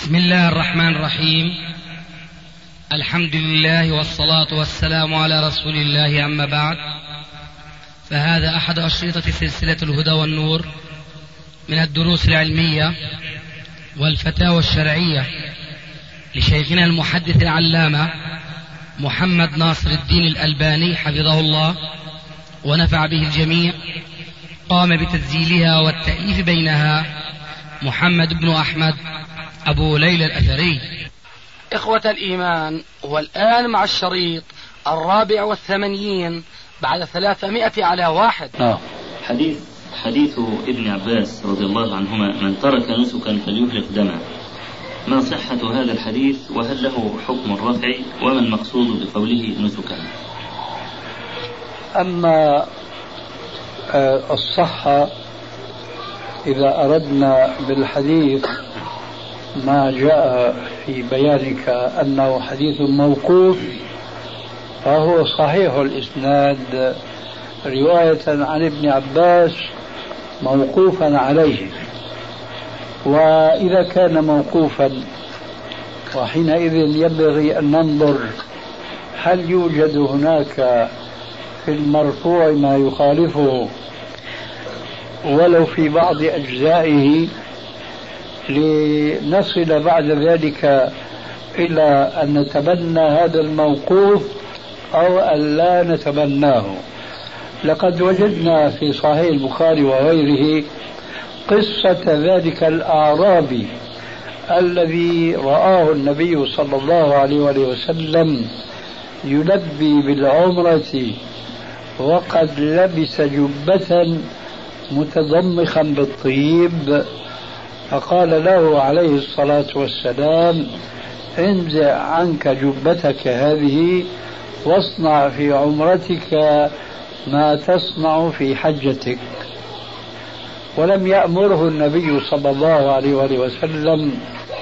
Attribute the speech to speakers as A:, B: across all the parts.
A: بسم الله الرحمن الرحيم. الحمد لله والصلاة والسلام على رسول الله، أما بعد، فهذا أحد أشرطة سلسلة الهدى والنور من الدروس العلمية والفتاوى الشرعية لشيخنا المحدث العلامة محمد ناصر الدين الألباني حفظه الله ونفع به الجميع. قام بتسجيلها والتأليف بينها محمد بن أحمد أبو ليلى الأثري.
B: إخوة الإيمان، والآن مع الشريط 84 بعد 300 على 1.
C: حديث ابن عباس رضي الله عنهما: من ترك نسكا فليهلك دمه. ما صحة هذا الحديث، وهل له حكم الرفع، وما المقصود بقوله نسكا؟
D: أما الصحة، إذا أردنا بالحديث ما جاء في بيانك أنه حديث موقوف، فهو صحيح الإسناد رواية عن ابن عباس موقوفا عليه. وإذا كان موقوفا، وحينئذ ينبغي أن ننظر هل يوجد هناك في المرفوع ما يخالفه ولو في بعض أجزائه، لنصل بعد ذلك إلى أن نتبنى هذا الموقوف أو أن لا نتبناه. لقد وجدنا في صحيح البخاري وغيره قصة ذلك الأعرابي الذي رآه النبي صلى الله عليه وسلم يلبي بالعمرة وقد لبس جبة متضمخا بالطيب، فقال له عليه الصلاة والسلام: انزع عنك جبتك هذه واصنع في عمرتك ما تصنع في حجتك. ولم يأمره النبي صلى الله عليه وسلم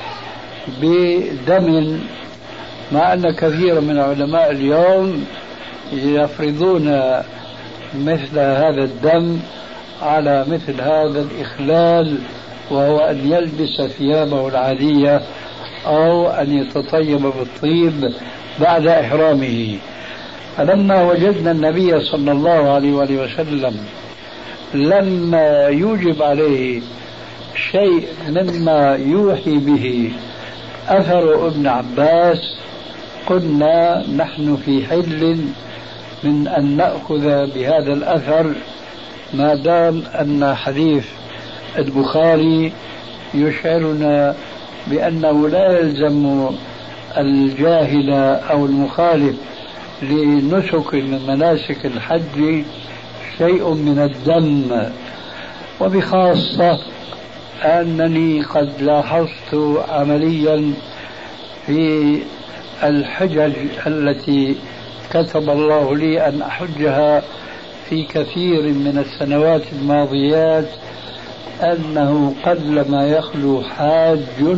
D: بدم، مع أن كثير من علماء اليوم يفرضون مثل هذا الدم على مثل هذا الإخلال، وهو أن يلبس ثيابه العادية أو أن يتطيب بالطيب بعد إحرامه. فلما وجدنا النبي صلى الله عليه وسلم لما يوجب عليه شيء مما يوحي به أثر ابن عباس، قلنا نحن في حل من أن نأخذ بهذا الأثر، ما دام أن حديث البخاري يشعرنا بأنه لا يلزم الجاهل أو المخالف لنسك من مناسك الحج شيء من الدم. وبخاصة أنني قد لاحظت عمليا في الحجج التي كتب الله لي أن أحجها في كثير من السنوات الماضيات أنه قلما يخلو حاج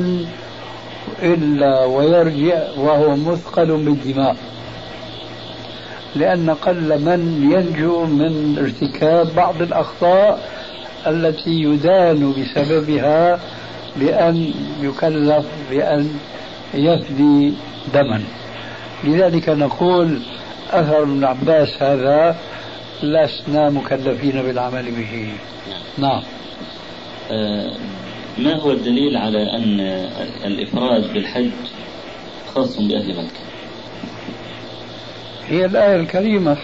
D: إلا ويرجع وهو مثقل بالدماء، لأن قل من ينجو من ارتكاب بعض الأخطاء التي يدان بسببها بأن يكلف بأن يفدي دما. لذلك نقول أثر ابن عباس هذا لسنا مكلفين بالعمل به. نعم.
C: ما هو الدليل على أن الإفراد بالحج خاص بأهل مكة؟
D: هي الآية الكريمة: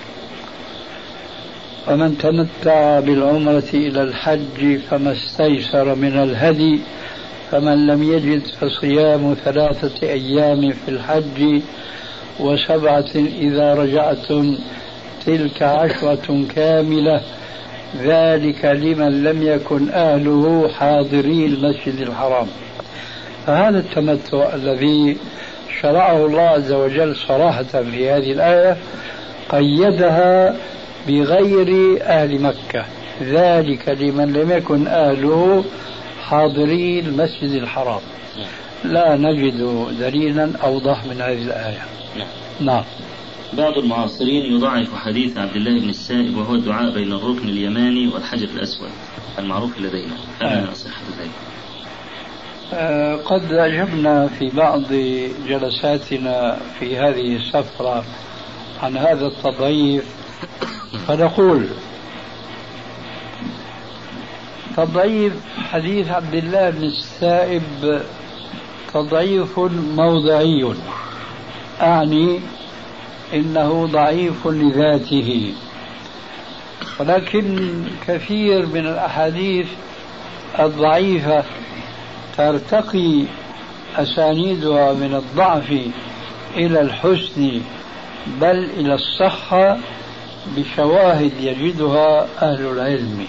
D: ومن تمتع بالعمرة إلى الحج فما استيسر من الهدي فمن لم يجد فصيام 3 أيام في الحج و7 إذا رجعتم تلك 10 كاملة ذلك لمن لم يكن أهله حاضري المسجد الحرام. فهذا التمتع الذي شرعه الله عز وجل صراحة في هذه الآية قيدها بغير أهل مكة، ذلك لمن لم يكن أهله حاضري المسجد الحرام. لا نجد دليلا أوضح من هذه الآية. نعم.
C: بعض المعاصرين يضعف حديث عبد الله بن السائب وهو الدعاء بين الركن اليماني والحجر الأسود المعروف لدينا، فما صحة ذلك؟
D: قد أجبنا في بعض جلساتنا في هذه السفرة عن هذا التضعيف، فنقول تضعيف حديث عبد الله بن السائب تضعيف موضعي، أعني إنه ضعيف لذاته، ولكن كثير من الأحاديث الضعيفة ترتقي أسانيدها من الضعف إلى الحسن بل إلى الصحة بشواهد يجدها أهل العلم.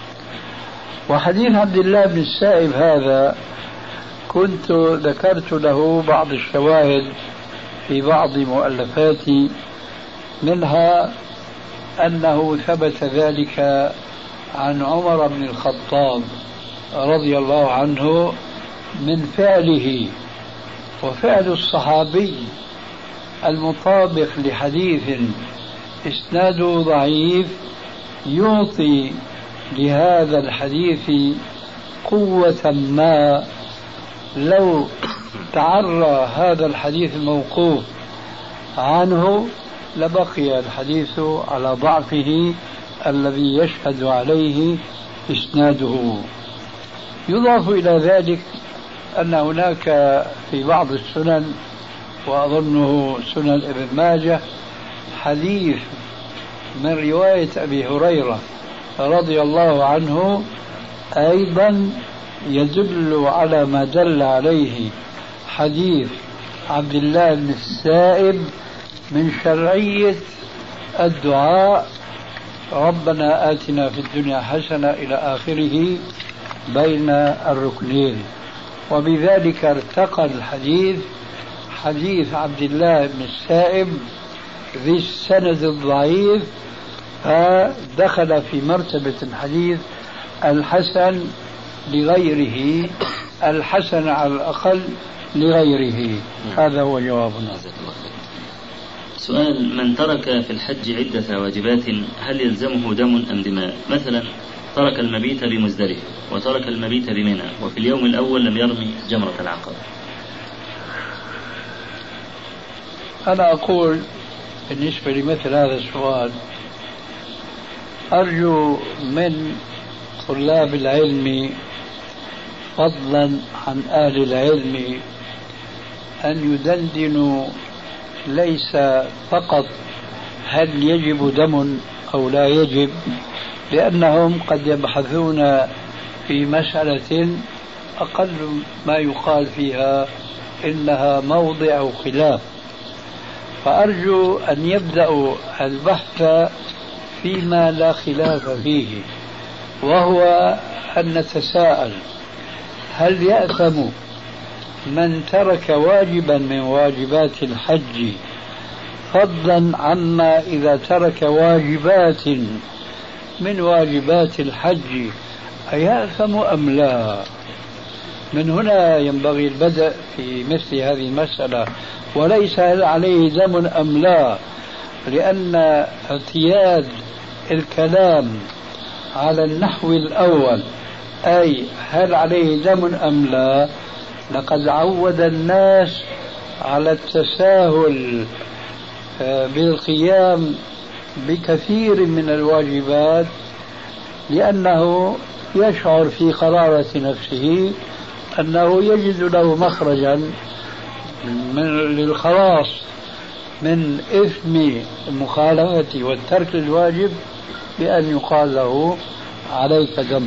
D: وحديث عبد الله بن السائب هذا كنت ذكرت له بعض الشواهد في بعض مؤلفاتي، منها أنه ثبت ذلك عن عمر بن الخطاب رضي الله عنه من فعله، وفعل الصحابي المطابق لحديث إسناده ضعيف يعطي لهذا الحديث قوة ما لو تعرى هذا الحديث الموقوف عنه لبقي الحديث على ضعفه الذي يشهد عليه إسناده. يضاف إلى ذلك أن هناك في بعض السنن وأظنه سنن ابن ماجه حديث من رواية أبي هريرة رضي الله عنه أيضا يدل على ما دل عليه حديث عبد الله بن السائب من شرعية الدعاء ربنا آتنا في الدنيا حسنة إلى آخره بين الركنين، وبذلك ارتقى الحديث حديث عبد الله بن السائب ذي السند الضعيف فدخل في مرتبة الحديث الحسن لغيره، الحسن على الأقل لغيره. هذا هو جوابنا.
C: سؤال: من ترك في الحج عدة واجبات هل يلزمه دم أم دماء؟ مثلا ترك المبيت بمزدلفة وترك المبيت بمنى وفي اليوم الأول لم يرمي جمرة العقبة.
D: أنا أقول بالنسبة لمثل هذا السؤال أرجو من طلاب العلم فضلا عن أهل العلم أن يدندنوا ليس فقط هل يجب دم أو لا يجب، لأنهم قد يبحثون في مسألة أقل ما يقال فيها إنها موضع خلاف، فأرجو أن يبدأوا البحث فيما لا خلاف فيه، وهو أن نتساءل هل يأثم من ترك واجبا من واجبات الحج فضلا عما إذا ترك واجبات من واجبات الحج أيأثم أم لا؟ من هنا ينبغي البدء في مثل هذه المسألة، وليس هل عليه دم أم لا، لأن اعتياد الكلام على النحو الأول أي هل عليه دم أم لا لقد عود الناس على التساهل بالقيام بكثير من الواجبات، لأنه يشعر في قرارة نفسه أنه يجد له مخرجا للخلاص من إثم المخالفة والترك الواجب بأن يقال له عليك دم.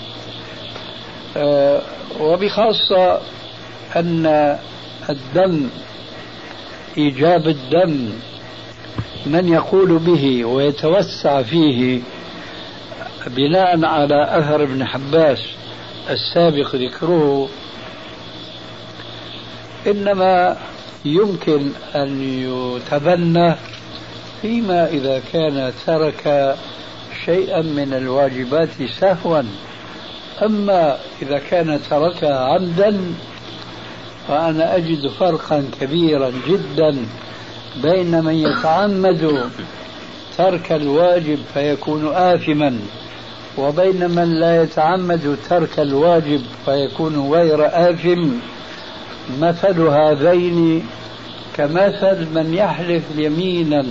D: وبخاصة أن الدم إيجاب الدم من يقول به ويتوسع فيه بناء على أثر ابن حباس السابق ذكره إنما يمكن أن يتبنى فيما إذا كان ترك شيئا من الواجبات سهوا، أما إذا كان تركها عمدا فأنا أجد فرقا كبيرا جدا بين من يتعمد ترك الواجب فيكون آثما وبين من لا يتعمد ترك الواجب فيكون غير آثم، مثل هذين كمثل من يحلف يمينا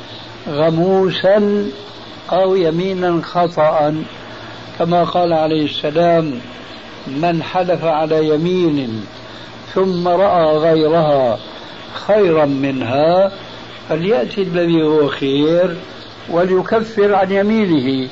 D: غموسا أو يمينا خطأ، كما قال عليه السلام: من حلف على يمين ثم رأى غيرها خيرا منها فليأتي الذي هو خير وليكفر عن يمينه.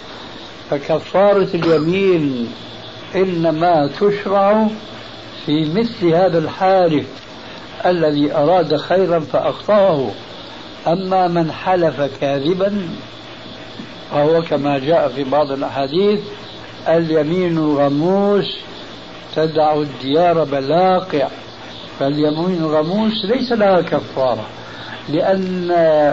D: فكفارة اليمين إنما تشرع في مثل هذا الحالف الذي أراد خيرا فأخطأه. أما من حلف كاذبا فهو كما جاء في بعض الأحاديث: اليمين غموس تدع الديار بلاقع. فاليمين الغموس ليس لها كفارة، لأن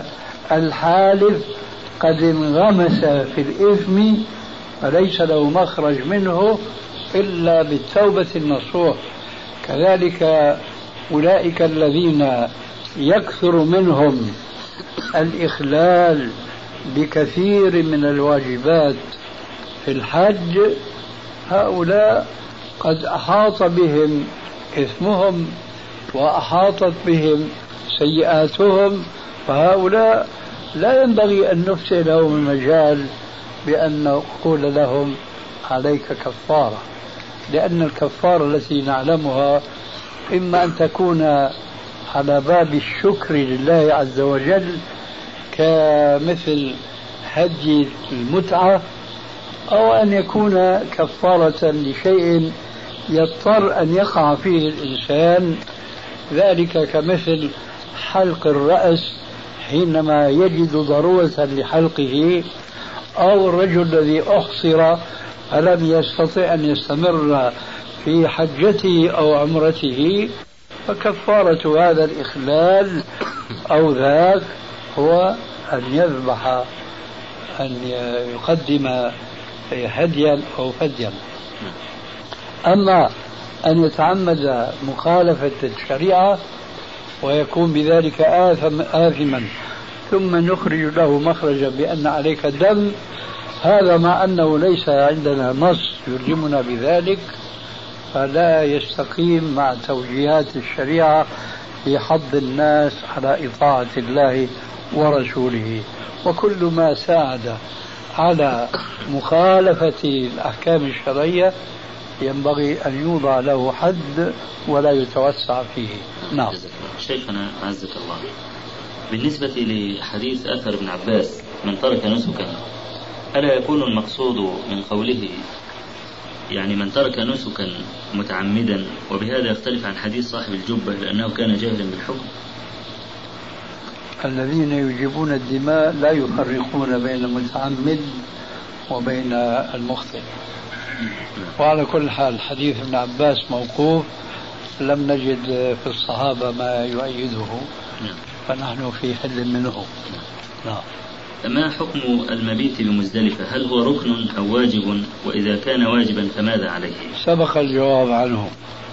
D: الحالف قد انغمس في الإثم فليس له مخرج منه إلا بالتوبة النصوح. كذلك أولئك الذين يكثر منهم الإخلال بكثير من الواجبات في الحج، هؤلاء قد أحاط بهم إثمهم وأحاطت بهم سيئاتهم، فهؤلاء لا ينبغي أن نفسي لهم المجال بأن نقول لهم عليك كفارة، لأن الكفارة التي نعلمها إما أن تكون على باب الشكر لله عز وجل كمثل هدي المتعة، أو أن يكون كفارة لشيء يضطر أن يقع فيه الإنسان، ذلك كمثل حلق الرأس حينما يجد ضرورة لحلقه، أو الرجل الذي أحصر فلم يستطع أن يستمر في حجته أو عمرته، فكفارة هذا الإخلال أو ذاك هو أن يذبح، أن يقدم هديا أو فديا. أما أن يتعمد مخالفة الشريعة ويكون بذلك آثما ثم نخرج له مخرجا بأن عليك دم، هذا مع أنه ليس عندنا نص يلزمنا بذلك، فلا يستقيم مع توجيهات الشريعة في حض الناس على إطاعة الله ورسوله. وكل ما ساعد على مخالفة الأحكام الشرعية ينبغي أن يوضع له حد ولا يتوسع فيه. نعم.
C: شيخنا عزك الله، بالنسبة لحديث أثر ابن عباس: من ترك نسكا، ألا يكون المقصود من قوله يعني من ترك نسكا متعمدا، وبهذا يختلف عن حديث صاحب الجبة لأنه كان جاهلا بالحكم؟
D: الذين يجيبون الدماء لا يفرقون بين المتعمد وبين المخطئ. وعلى كل حال حديث ابن عباس موقوف، لم نجد في الصحابة ما يؤيده، فنحن في حل منه.
C: نعم. ما حكم المبيت بمزدلفة؟ هل هو ركن أو واجب؟ وإذا كان واجبا فماذا عليه؟
D: سبق الجواب عنه،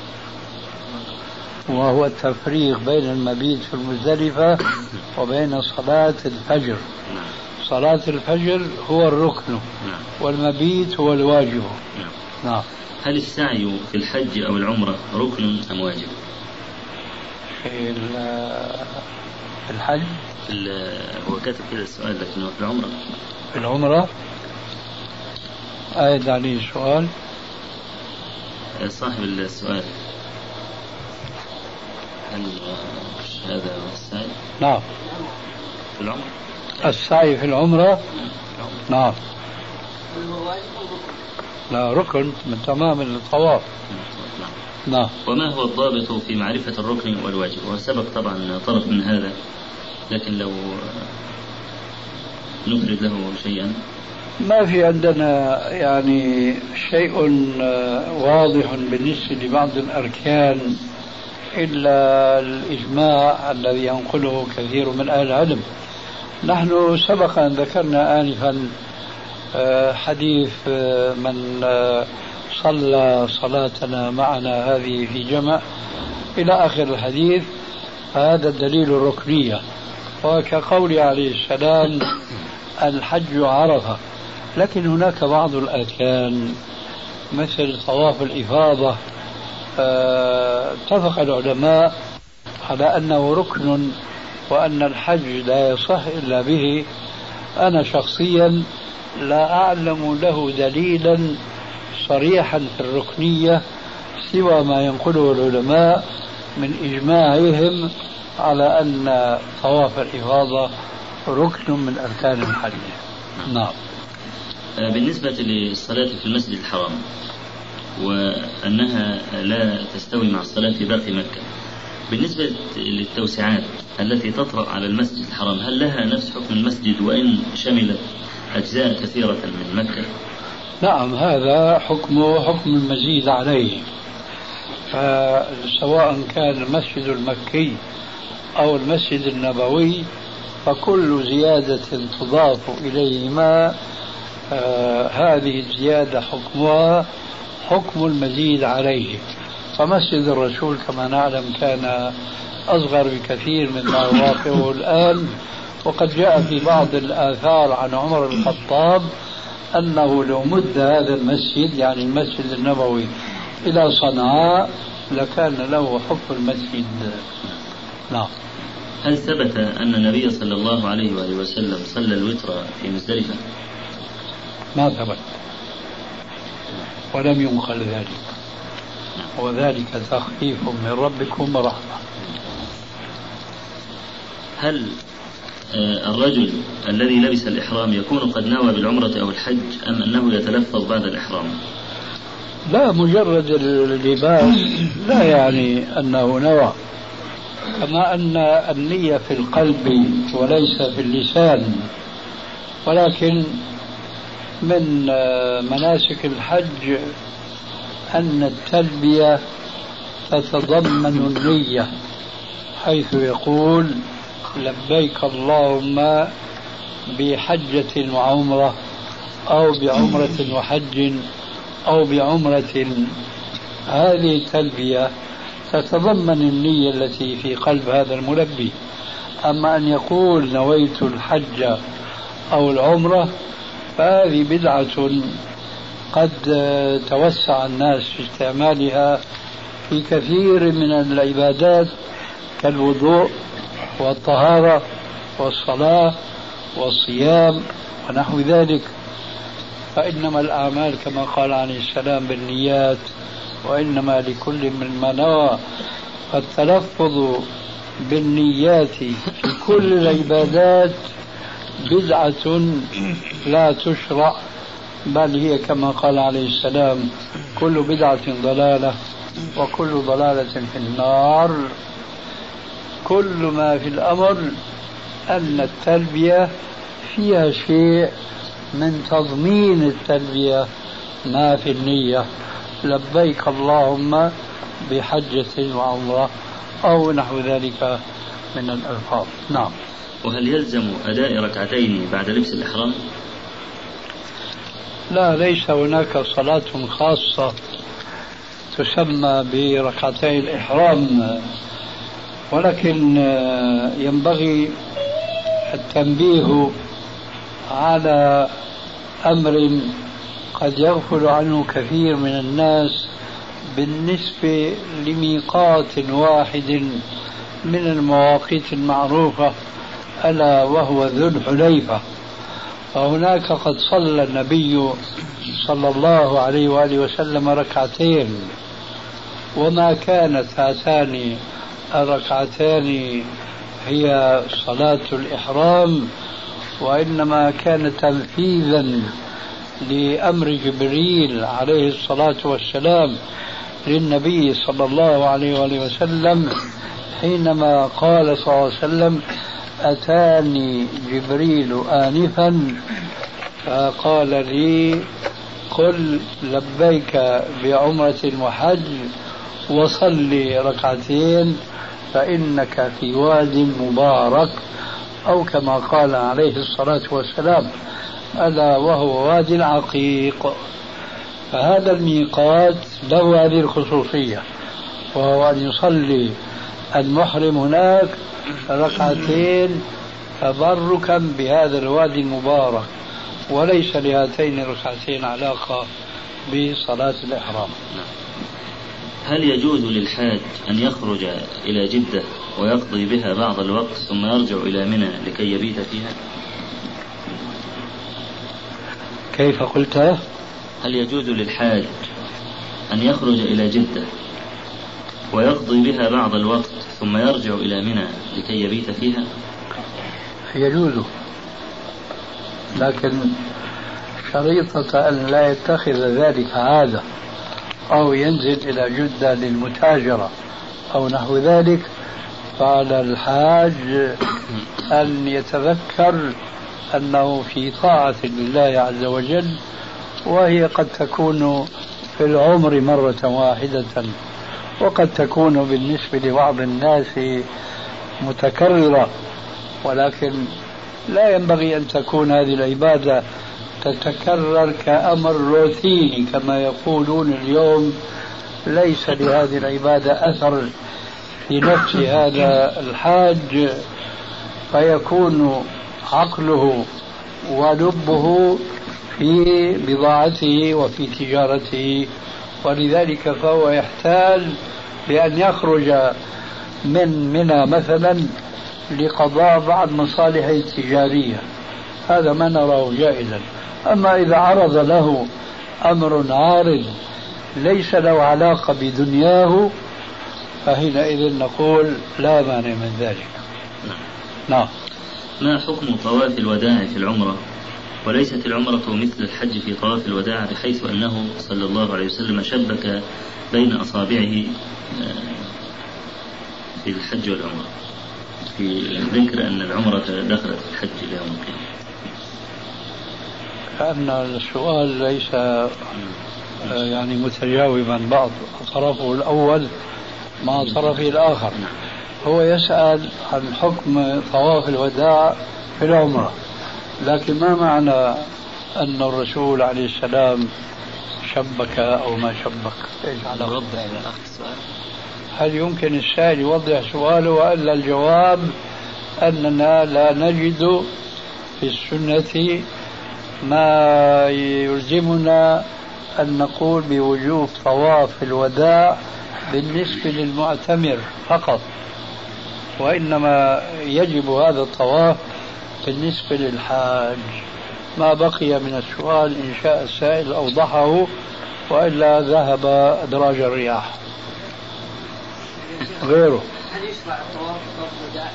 D: وهو التفريق بين المبيت في المزدلفة وبين صلاة الفجر. صلاة الفجر هو الركن، والمبيت هو الواجب. نعم.
C: هل السعي في الحج أو العمرة ركن أم واجب؟
D: في الحج
C: هو كاتب كده السؤال، لكنه في العمرة.
D: في العمرة أعد عليه السؤال.
C: صاحب السؤال: هل هذا السعي؟
D: نعم.
C: في العمرة.
D: السعي في العمرة. نعم. لا، ركن من تمام الطواف. نعم.
C: وما هو الضابط في معرفة الركن والواجب؟ وسبق طبعا طرف من هذا، لكن لو نفرد له شيئا.
D: ما في عندنا يعني شيء واضح بالنسبة لبعض الأركان إلا الإجماع الذي ينقله كثير من أهل العلم. نحن سبق أن ذكرنا آنفا حديث من صلى صلاتنا معنا هذه في جمع إلى آخر الحديث، فهذا الدليل الركنية. وكقول عليه السلام: الحج عرفة، لكن هناك بعض الأركان مثل طواف الإفاضة اتفق العلماء على أنه ركن وأن الحج لا يصح إلا به. أنا شخصيا لا أعلم له دليلا صريحا في الركنية سوى ما ينقله العلماء من إجماعهم على أن طواف الإفاضة ركن من أركان الحج. نعم.
C: بالنسبة للصلاة في المسجد الحرام وأنها لا تستوي مع الصلاة في باقي مكة، بالنسبة للتوسعات التي تطرأ على المسجد الحرام هل لها نفس حكم المسجد وإن شملت أجزاء كثيرة من مكة؟
D: نعم، هذا حكمه حكم المزيد عليه. فسواء كان المسجد المكي أو المسجد النبوي فكل زيادة تضاف إليهما هذه الزيادة حكمها حكم المزيد عليه. فمسجد الرسول كما نعلم كان أصغر بكثير مما يوافقه الآن، وقد جاء في بعض الآثار عن عمر بن الخطاب أنه لو مد هذا المسجد يعني المسجد النبوي إلى صنعاء لكان له حكم المسجد. نعم.
C: هل ثبت أن النبي صلى الله عليه وآله وسلم صلى الوتر في مزدلفة؟
D: ما ثبت ولم ينقل ذلك، وذلك تخفيف من ربكم ورحمة.
C: هل الرجل الذي لبس الإحرام يكون قد نوى بالعمرة أو الحج أم أنه يتلفظ بعد الإحرام؟
D: لا، مجرد اللباس لا يعني أنه نوى، كما أن النية في القلب وليس في اللسان. ولكن من مناسك الحج أن التلبية تتضمن النية، حيث يقول لبيك اللهم بحجة وعمرة أو بعمرة وحج أو بعمرة. هذه التلبية تتضمن النية التي في قلب هذا الملبي. أما أن يقول نويت الحج أو العمرة فهذه بدعة قد توسع الناس في استعمالها في كثير من العبادات كالوضوء والطهارة والصلاة والصيام ونحو ذلك. فإنما الأعمال كما قال عليه السلام بالنيات وإنما لكل من ما نوى. فالتلفظ بالنيات في كل العبادات بدعة لا تشرع، بل هي كما قال عليه السلام كل بدعة ضلالة وكل ضلالة في النار. كل ما في الأمر أن التلبية فيها شيء من تضمين التلبية ما في النية، لبيك اللهم بحجة وعمرة أو نحو ذلك من الألفاظ. نعم.
C: وهل يلزم أداء ركعتين بعد لبس الإحرام؟
D: لا، ليس هناك صلاة خاصة تسمى بركعتي الإحرام، ولكن ينبغي التنبيه على أمر قد يغفل عنه كثير من الناس بالنسبة لميقات واحد من المواقيت المعروفة ألا وهو ذو الحليفة. فهناك قد صلى النبي صلى الله عليه وآله وسلم ركعتين، وما كانت هاتان الركعتان هي صلاة الإحرام، وإنما كان تنفيذا لأمر جبريل عليه الصلاة والسلام للنبي صلى الله عليه وآله وسلم حينما قال صلى الله عليه وسلم أتاني جبريل آنفا فقال لي قل لبيك بعمرة وحج وصلي ركعتين فإنك في واد مبارك، أو كما قال عليه الصلاة والسلام ألا وهو واد العقيق. فهذا الميقات له هذه الخصوصية، وهو أن يصلي المحرم هناك ركعتين تبركا بهذا الوادي المبارك. وليس لهاتين الركعتين علاقة بصلاة الإحرام.
C: هل يجوز للحاج أن يخرج إلى جدة ويقضي بها بعض الوقت ثم يرجع إلى منى لكي يبيت فيها؟
D: كيف قلت؟
C: هل يجوز للحاج أن يخرج إلى جدة ويقضي بها بعض الوقت ثم يرجع إلى منى لكي يبيت فيها؟
D: يجوز، لكن شريطة أن لا يتخذ ذلك عادة أو ينزل إلى جدة للمتاجرة أو نحو ذلك. فعلى الحاج أن يتذكر أنه في طاعة لله عز وجل، وهي قد تكون في العمر مرة واحدة، وقد تكون بالنسبة لبعض الناس متكررة، ولكن لا ينبغي أن تكون هذه العبادة تتكرر كأمر روتيني كما يقولون اليوم. ليس لهذه العبادة أثر في نفس هذا الحاج، فيكون عقله ولبه في بضاعته وفي تجارته، ولذلك فهو يحتاج بأن يخرج من منى مثلا لقضاء بعض مصالحه التجارية. هذا ما نراه جائزا. أما إذا عرض له أمر عارض ليس له علاقة بدنياه فحينئذ نقول لا مانع من ذلك. نعم.
C: ما حكم طواف الوداع في العمرة؟ وليست العمرة مثل الحج في طواف الوداع، بحيث أنه صلى الله عليه وسلم شبك بين أصابعه في الحج والعمرة، في ذكر أن العمرة دخلت في الحج إلى يوم القيامة.
D: كأن السؤال ليس يعني متجاوبا، بعض طرفه الأول مع طرفه الآخر. هو يسأل عن حكم طواف الوداع في العمرة، لكن ما معنى أن الرسول عليه السلام شبك أو ما شبك؟ إيش على هل يمكن السائل يوضح سؤاله؟ وإلا الجواب أننا لا نجد في السنة ما يلزمنا أن نقول بوجوب طواف الوداع بالنسبة للمعتمر فقط، وإنما يجب هذا الطواف بالنسبة للحاج. ما بقي من السؤال إن شاء السائل أوضحه، وإلا ذهب أدراج الرياح. غيره.
E: هل يشرع الطواف طواف الوداع؟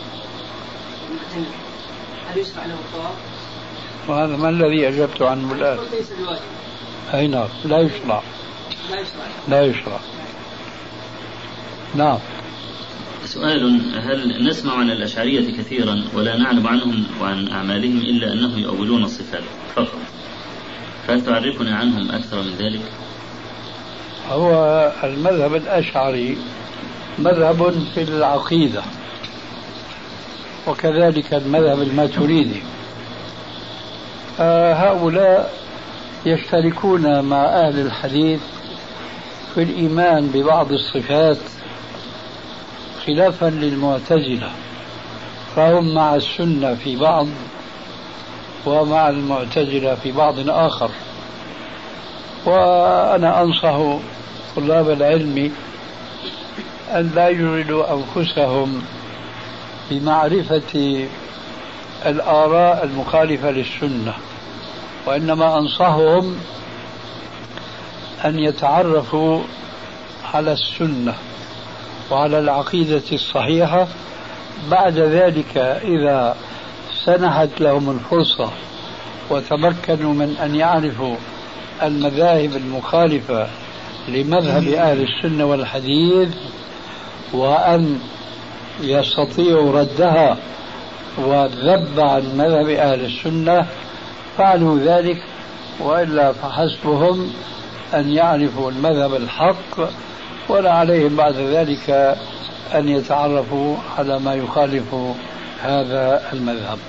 E: هل يشرع له الطواف؟
D: وهذا ما الذي أجبت عنه الآن؟
E: ليس بواجب.
D: أي نعم، لا يشرع.
E: لا يشرع.
D: لا يشرع. نعم.
C: سؤال: هل نسمع عن الأشعرية كثيرا ولا نعلم عنهم وعن أعمالهم إلا أنهم يؤولون الصفات فقط، فهل تعرفنا عنهم أكثر من ذلك؟
D: هو المذهب الأشعري مذهب في العقيدة، وكذلك المذهب الماتريدي. هؤلاء يشتركون مع أهل الحديث في الإيمان ببعض الصفات، خلافا للمعتزلة، فهم مع السنة في بعض ومع المعتزلة في بعض آخر. وأنا أنصح طلاب العلم أن لا يجردوا أنفسهم بمعرفة الآراء المخالفة للسنة، وإنما أنصحهم أن يتعرفوا على السنة وعلى العقيدة الصحيحة. بعد ذلك إذا سنحت لهم الفرصة وتمكنوا من أن يعرفوا المذاهب المخالفة لمذهب أهل السنة والحديث وأن يستطيعوا ردها والذب عن مذهب أهل السنة، فعلوا ذلك، وإلا فحسبهم أن يعرفوا المذهب الحق، ولا عليهم بعد ذلك أن يتعرفوا على ما يخالف هذا المذهب.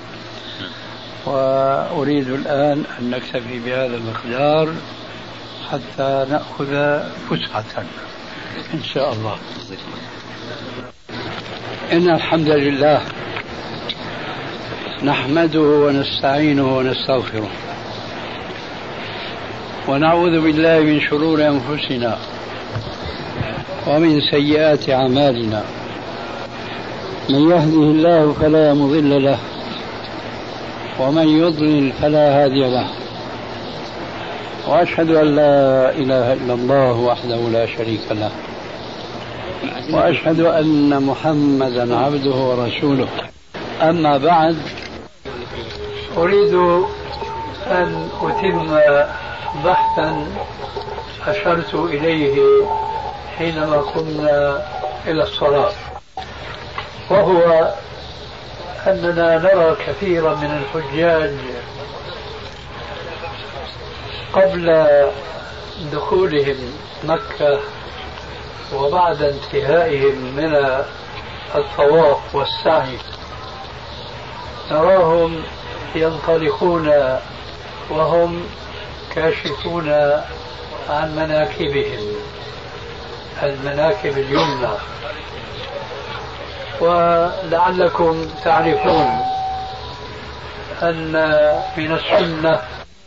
D: وأريد الآن أن نكتفي بهذا المقدار حتى نأخذ فسحة إن شاء الله. إن الحمد لله نحمده ونستعينه ونستغفره ونعوذ بالله من شرور أنفسنا ومن سيئات أعمالنا. من يهده الله فلا مضل له ومن يضلل فلا هادي له، وأشهد أن لا إله إلا الله وحده لا شريك له، وأشهد أن محمدا عبده ورسوله. أما بعد، أريد أن أتم بحثا أشرت إليه حينما قمنا إلى الصلاة، وهو أننا نرى كثيرا من الحجاج قبل دخولهم مكة وبعد انتهائهم من الطواف والسعي نراهم ينطلقون وهم كاشفون عن مناكبهم، المناكب اليمنى. ولعلكم تعرفون أن من السنة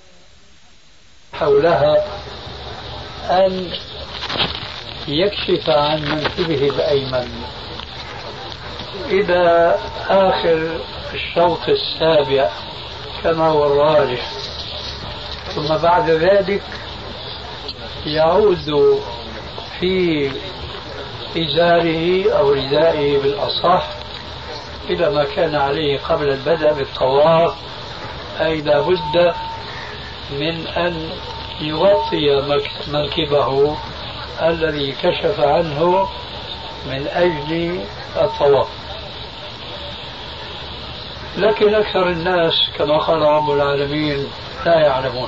D: حولها أن يكشف عن منكبه الأيمن إلى آخر الشوط السابع كما هو الراجح، ثم بعد ذلك يعود في إزاره أو ردائه بالأصح إلى ما كان عليه قبل البدء بالطواف، أي لا بد من أن يغطي منكبه الذي كشف عنه من أجل الطواف. لكن أكثر الناس كما قال رب العالمين لا يعلمون،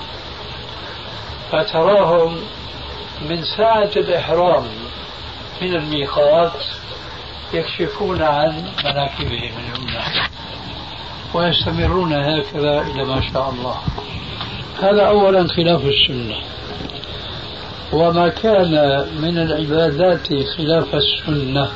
D: فتراهم من ساعة الإحرام من الميقات يكشفون عن مناكبهم اليمنى ويستمرون هكذا إلى ما شاء الله. هذا أولا خلاف السنة، وما كان من العبادات خلاف السنة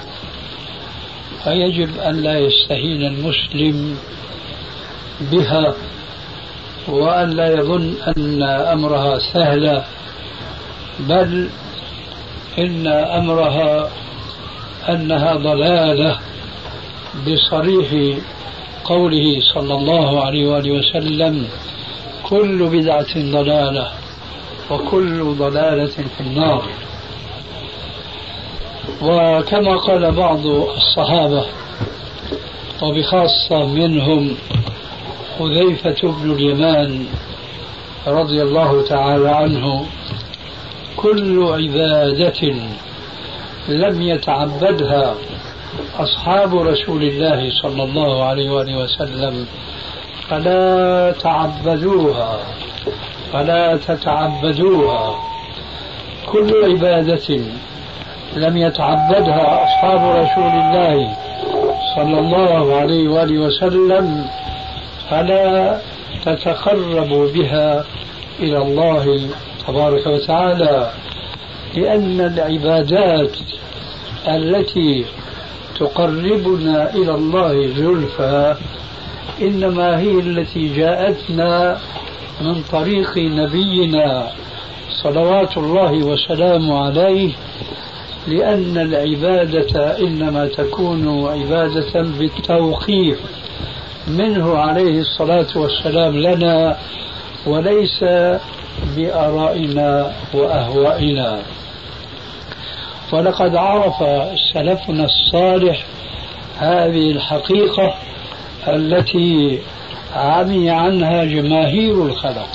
D: فيجب أن لا يستهين المسلم بها، وأن لا يظن أن أمرها سهلة، بل إن أمرها أنها ضلالة بصريح قوله صلى الله عليه وآله وسلم: كل بدعة ضلالة وكل ضلالة في النار. وكما قال بعض الصحابة وبخاصة منهم حذيفة بن اليمان رضي الله تعالى عنه: كل عبادة لم يتعبدها أصحاب رسول الله صلى الله عليه وآله وسلم فلا تتعبدوها. كل عبادة لم يتعبدها أصحاب رسول الله صلى الله عليه وآله وسلم فلا تتقربوا بها إلى الله تبارك وتعالى، لأن العبادات التي تقربنا إلى الله زلفى إنما هي التي جاءتنا من طريق نبينا صلوات الله وسلامه عليه، لأن العبادة إنما تكون عبادة بالتوقيف منه عليه الصلاة والسلام لنا، وليس بآرائنا وأهوائنا. ولقد عرف سلفنا الصالح هذه الحقيقة التي عمي عنها جماهير الخلق،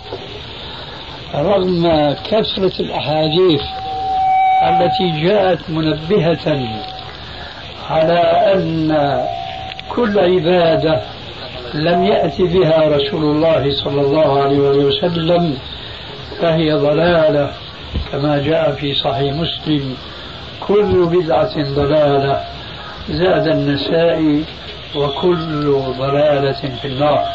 D: رغم كثرة الأحاديث التي جاءت منبهة على أن كل عبادة لم يأتي بها رسول الله صلى الله عليه وسلم فهي ضلالة، كما جاء في صحيح مسلم: كل بدعة ضلالة، زاد النسائي: وكل ضلالة في النار.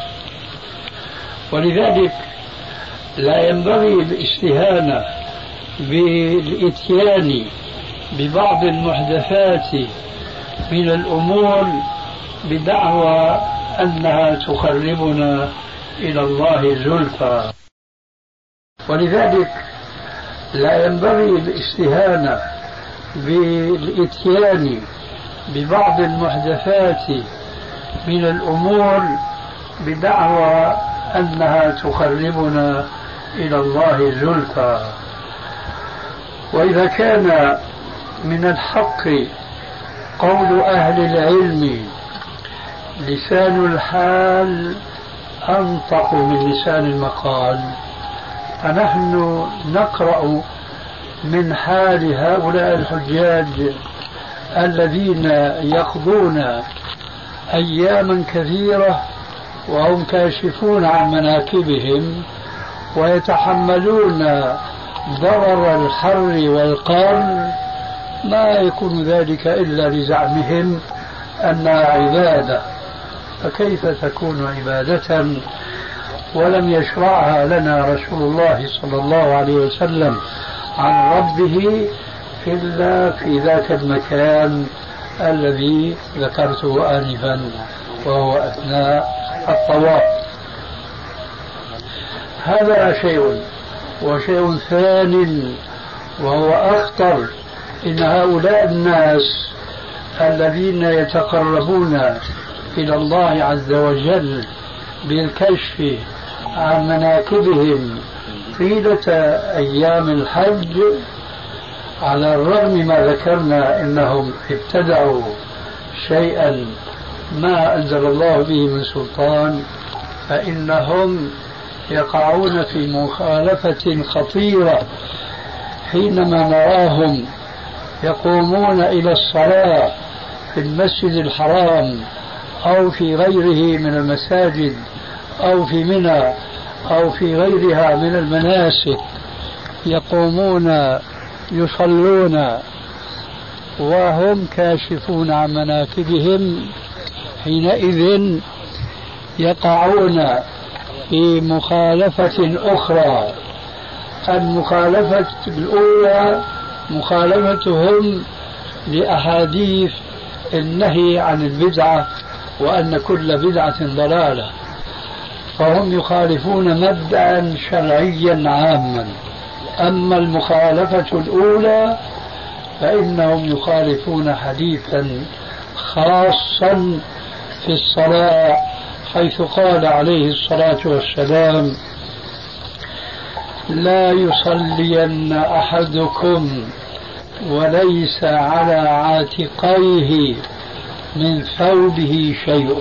D: ولذلك لا ينبغي الاستهانة بالإتيان ببعض المحدثات من الأمور بدعوى أنها تقربنا إلى الله زلفى. ولذلك لا ينبغي الاستهانة بالإتيان ببعض المحدثات من الأمور بدعوى أنها تقربنا إلى الله زلفى. وإذا كان من الحق قول أهل العلم لسان الحال أنطق من لسان المقال، فنحن نقرأ من حال هؤلاء الحجاج الذين يقضون أياما كثيرة وهم كاشفون عن مناكبهم ويتحملون ضرر الحر والقر، ما يكون ذلك إلا لزعمهم أنها عبادة. فكيف تكون عبادة ولم يشرعها لنا رسول الله صلى الله عليه وسلم عن ربه إلا في ذاك المكان الذي ذكرته آنفا وهو أثناء الطواف. هذا شيء. وشيء ثاني وهو أخطر، إن هؤلاء الناس الذين يتقربون إلى الله عز وجل بالكشف عن مناكبهم طيلة أيام الحج، على الرغم ما ذكرنا إنهم ابتدعوا شيئا ما أنزل الله به من سلطان، فإنهم يقعون في مخالفة خطيرة حينما نراهم يقومون إلى الصلاة في المسجد الحرام أو في غيره من المساجد أو في منى أو في غيرها من المناسك، يقومون يصلون وهم كاشفون عن مناكبهم، حينئذ يقعون في مخالفة أخرى. المخالفة الأولى مخالفتهم لأحاديث النهي عن البدعة وأن كل بدعة ضلالة، فهم يخالفون مبدأ شرعيا عاما. أما المخالفة الأولى فإنهم يخالفون حديثا خاصا في الصلاة، حيث قال عليه الصلاة والسلام: لا يصلين أحدكم وليس على عاتقيه من ثوبه شيء.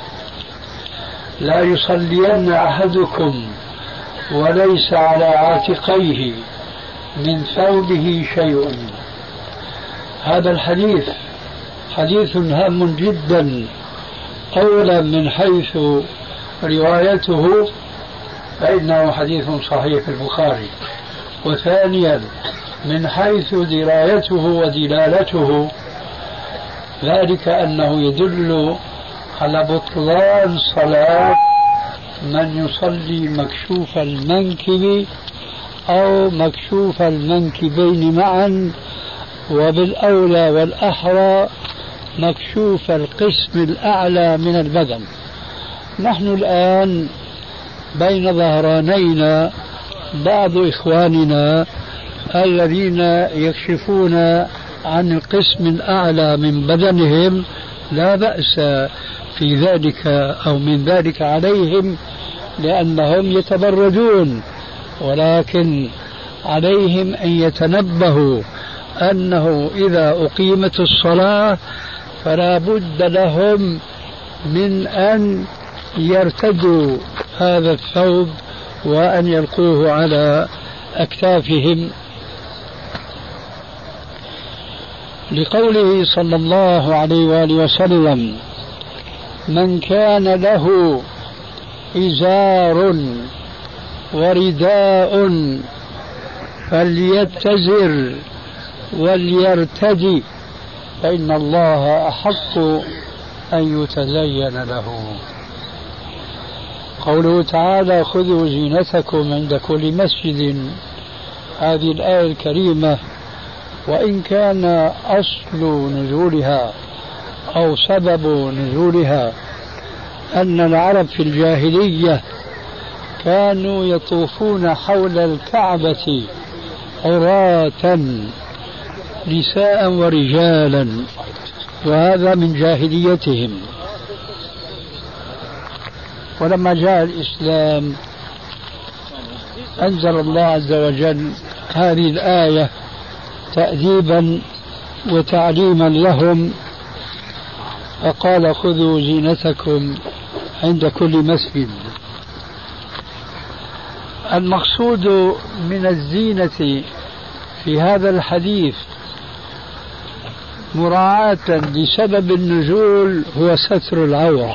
D: لا يصلين أحدكم وليس على عاتقيه من ثوبه شيء. هذا الحديث حديث هام جدا، أولا من حيث روايته فإنه حديث صحيح في البخاري، وثانيا من حيث درايته ودلالته، ذلك أنه يدل على بطلان صلاة من يصلي مكشوف المنكب أو مكشوف المنكبين معا، وبالأولى والأحرى مكشوف القسم الأعلى من البدن. نحن الآن بين ظهرانينا بعض إخواننا الذين يكشفون عن القسم الأعلى من بدنهم، لا بأس في ذلك أو من ذلك عليهم لأنهم يتبرجون، ولكن عليهم أن يتنبهوا أنه إذا أقيمت الصلاة فلا بد لهم من أن يرتدوا هذا الثوب وأن يلقوه على أكتافهم، لقوله صلى الله عليه وآله وسلم: من كان له إزار ورداء فليتزر وليرتدي فإن الله أحق أن يتزين له. قوله تعالى: خذوا زينتكم عند كل مسجد، هذه الآية الكريمة وإن كان أصل نزولها أو سبب نزولها أن العرب في الجاهلية كانوا يطوفون حول الكعبة عراة نساء ورجالا، وهذا من جاهليتهم. ولما جاء الإسلام أنزل الله عز وجل هذه الآية تأديبا وتعليما لهم، فقال خذوا زينتكم عند كل مسجد. المقصود من الزينة في هذا الحديث مراعاة لسبب النزول هو ستر العورة،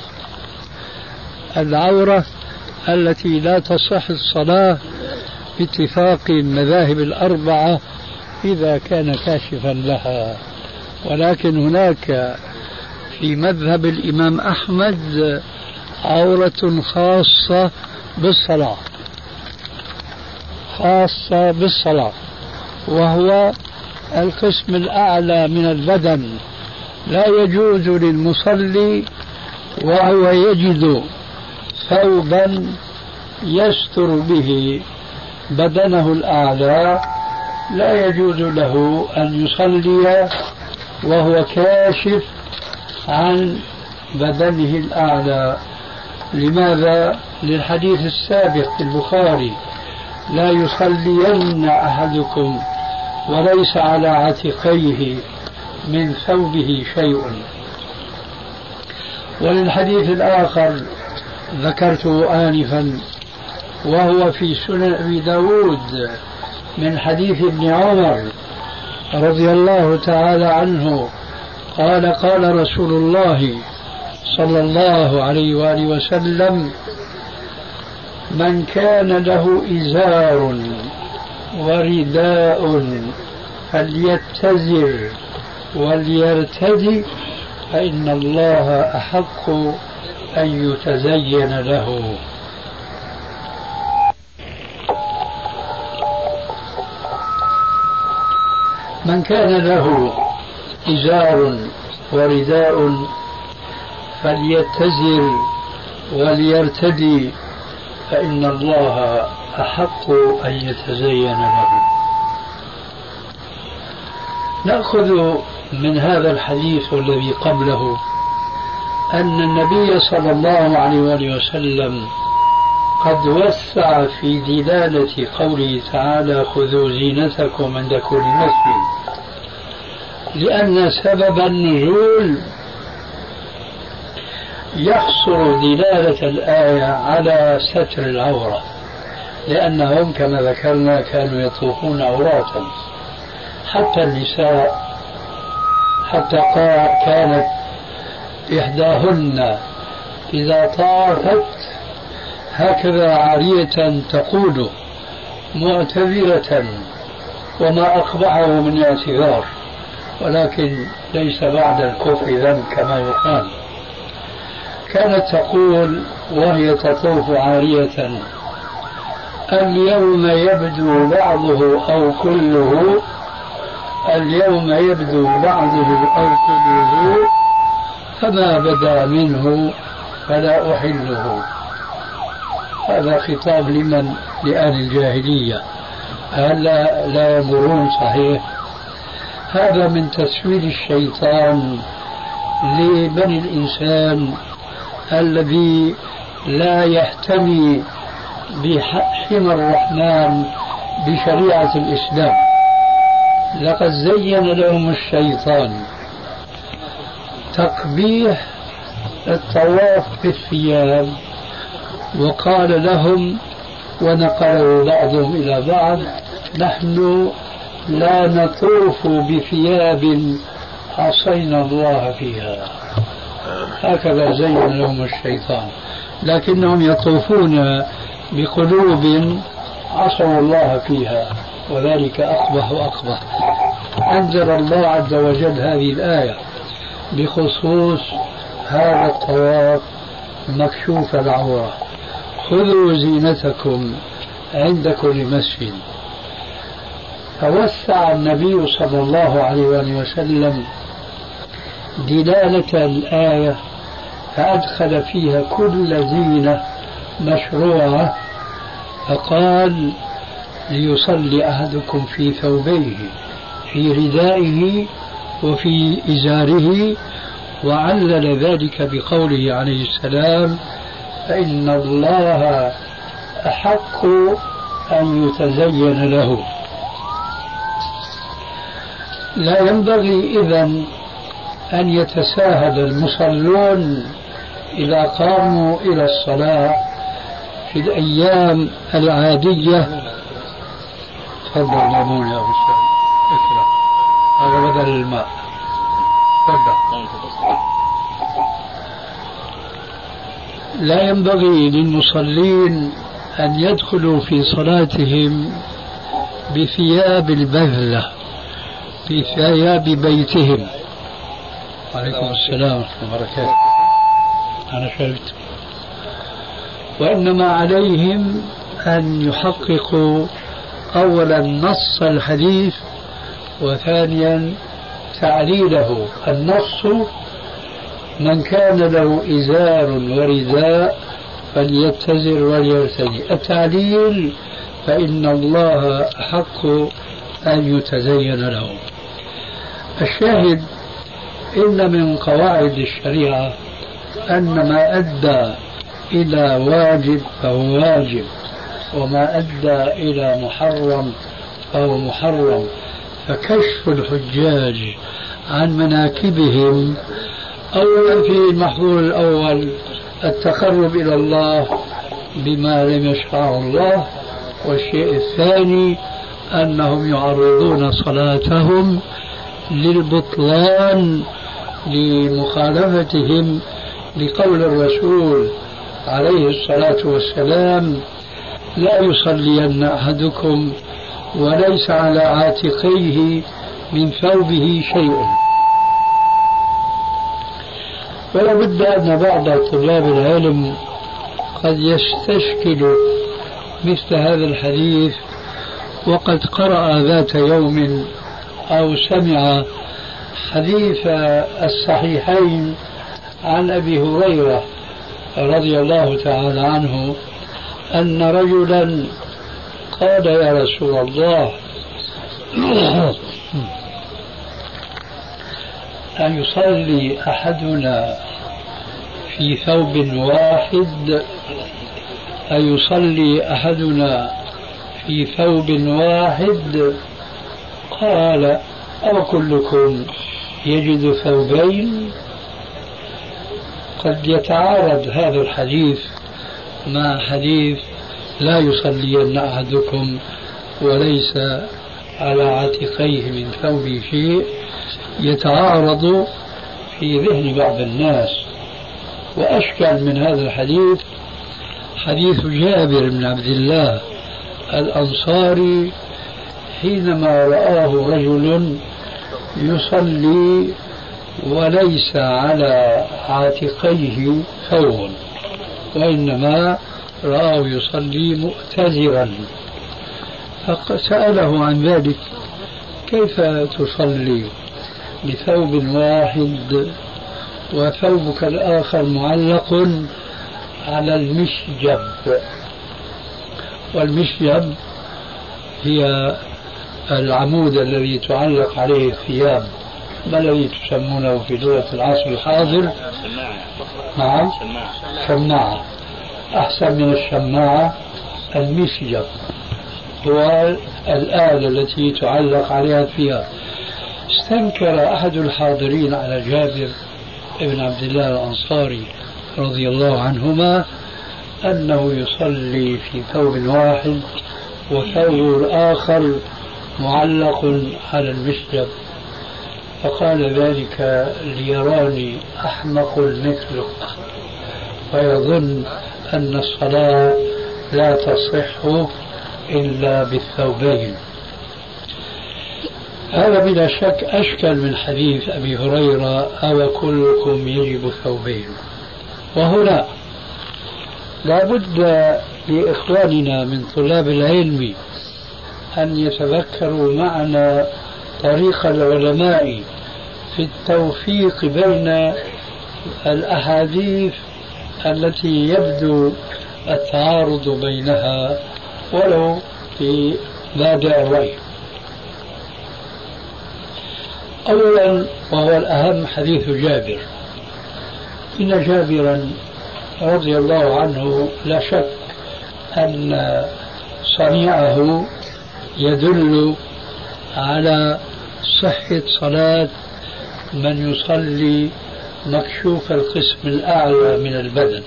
D: العورة التي لا تصح الصلاة باتفاق المذاهب الأربعة إذا كان كاشفا لها. ولكن هناك في مذهب الإمام أحمد عورة خاصة بالصلاة، خاصة بالصلاة، وهو القسم الأعلى من البدن، لا يجوز للمصلي وهو يجد ثوبا يستر به بدنه الأعلى، لا يجوز له أن يصلي وهو كاشف عن بدنه الأعلى. لماذا؟ للحديث السابق في البخاري: لا يصلين أحدكم وليس على عاتقيه من ثوبه شيء. وللحديث الآخر ذكرته آنفا وهو في سنن أبي داود من حديث ابن عمر رضي الله تعالى عنه قال: قال رسول الله صلى الله عليه وآله وسلم: من كان له إزار ورداء فليتزر وليرتدي فإن الله أحق أن يتزين له. من كان له إزار ورداء فليتزر وليرتدي فإن الله أحق أن يتزين له. نأخذ من هذا الحديث والذي قبله أن النبي صلى الله عليه وآله وسلم قد وسع في دلالة قوله تعالى: خذوا زينتكم عند كل مسجد، لأن سبب النزول يحصر دلالة الآية على ستر العورة، لأنهم كما ذكرنا كانوا يطوفون عراة، حتى النساء، حتى كانت إحداهن إذا طافت هكذا عارية تقول معتذرة وما أقبحه من اعتذار، ولكن ليس بعد الكفر ذنب كما يقال. كانت تقول وهي تطوف عارية: اليوم يبدو بعضه أو كله، اليوم يبدو بعضه أو كله، فما بدا منه فلا أحله. هذا خطاب لمن؟ لأهل الجاهلية. هل لا ينظرون؟ صحيح. هذا من تسويل الشيطان لبني الإنسان الذي لا يحتمي بحمى الرحمن بشريعة الإسلام. لقد زين لهم الشيطان تقبيح الطواف بالثياب، وقال لهم ونقله بعضهم إلى بعض: نحن لا نطوف بثياب عصينا الله فيها. هكذا زين لهم الشيطان، لكنهم يطوفون بقلوب عصوا الله فيها، وذلك أقبح وأقبح. أنزل الله عز وجل هذه الآية بخصوص هذا الطواف مكشوف العورة: خذوا زينتكم عند كل مسجد. فوسع النبي صلى الله عليه وسلم دلالة الآية فأدخل فيها كل زينة مشروعة، فقال ليصلي أحدكم في ثوبيه، في ردائه وفي إزاره، وعلل ذلك بقوله عليه السلام: فإن الله أحق أن يتزين له. لا ينبغي إذن أن يتساهل المصلون إذا قاموا إلى الصلاة في الأيام العادية. تفضل ليمون يا أستاذ، اكرم، هذا بدل الماء. تفضل. لا ينبغي للمصلين أن يدخلوا في صلاتهم بثياب البذلة، في ثياب بيتهم. وعليكم السلام ورحمة الله وبركاته. أنا شربت. وإنما عليهم أن يحققوا أولا نص الحديث، وثانيا تعليله. النص: من كان له إزار ورداء فليتزر وليرتدي. التعليل: فإن الله أحق أن يتزين له. الشاهد: إن من قواعد الشريعة أن ما أدى إلى واجب فهو واجب، وما أدى إلى محرم فهو محرم. فكشف الحجاج عن مناكبهم أولا في المحظور الأول التقرب إلى الله بما لم يشرعه الله، والشيء الثاني أنهم يعرضون صلاتهم للبطلان لمخالفتهم لقول الرسول عليه الصلاة والسلام: لا يصلين أحدكم وليس على عاتقيه من ثوبه شيء. ولا بد أن بعض طلاب العلم قد يستشكل مثل هذا الحديث وقد قرأ ذات يوم أو سمع حديث الصحيحين عن أبي هريرة رضي الله تعالى عنه أن رجلا قال: يا رسول الله، أيصلي أحدنا في ثوب واحد؟ أيصلي أحدنا في ثوب واحد؟ قال: أو كلكم يجد ثوبين؟ قد يتعارض هذا الحديث مع حديث: لا يصلين أحدكم وليس على عاتقيه من ثوبه شيء، يتعارض في ذهن بعض الناس. وأشكل من هذا الحديث حديث جابر بن عبد الله الأنصاري حينما رآه رجل يصلي وليس على عاتقيه ثوب، وإنما رآه يصلي مؤتزرا، فسأله عن ذلك: كيف تصلي بثوب واحد وثوبك الآخر معلق على المشجب؟ والمشجب هي العمود الذي تعلق عليه الثياب، ما الذي تسمونه في لغة العصر الحاضر؟ نعم، شماعة. أحسن من الشماعة المشجب، هو الآلة التي تعلق عليها الثياب. استنكر أحد الحاضرين على جابر بن عبد الله الأنصاري رضي الله عنهما أنه يصلي في ثوب واحد وثوب الآخر معلق على المشجب، فقال: ذلك ليراني أحمق مثله ويظن أن الصلاة لا تصح إلا بالثوبين. هذا بلا شك أشكل من حديث أبي هريرة: أو كلكم يجب ثوبين. وهنا لا بد لإخواننا من طلاب العلم أن يتذكروا معنا طريق العلماء في التوفيق بين الأحاديث التي يبدو التعارض بينها ولو في بادئ الرأي. أولا وهو الأهم حديث جابر. إن جابرا رضي الله عنه لا شك أن صنيعه يدل على صحة صلاة من يصلي مكشوف القسم الأعلى من البدن،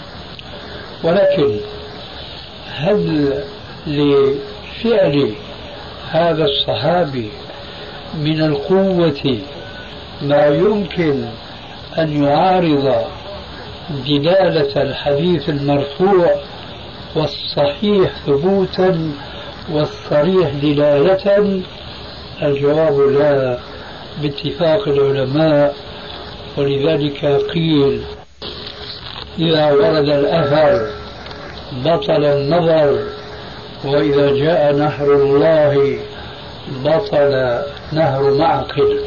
D: ولكن هل لفعل هذا الصحابي من القوة ما يمكن أن يعارض دلالة الحديث المرفوع والصحيح ثبوتا والصريح دلالة؟ الجواب لا باتفاق العلماء. ولذلك قيل إذا ورد الأثر بطل النظر، وإذا جاء نهر الله بطل نهر معقل.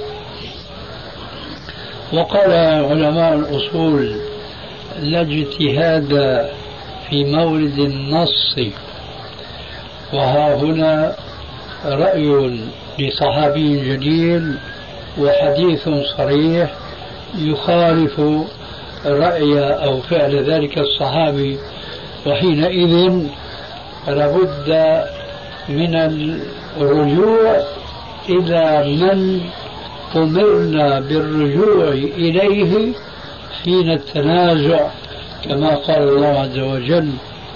D: وقال علماء الأصول لا اجتهاد في مورد النص، وها هنا رأي لصحابي جليل وحديث صريح يخالف رأي أو فعل ذلك الصحابي، وحينئذ لابد من الرجوع إلى من أمرنا بالرجوع إليه حين التنازع، كما قال الله عز وجل: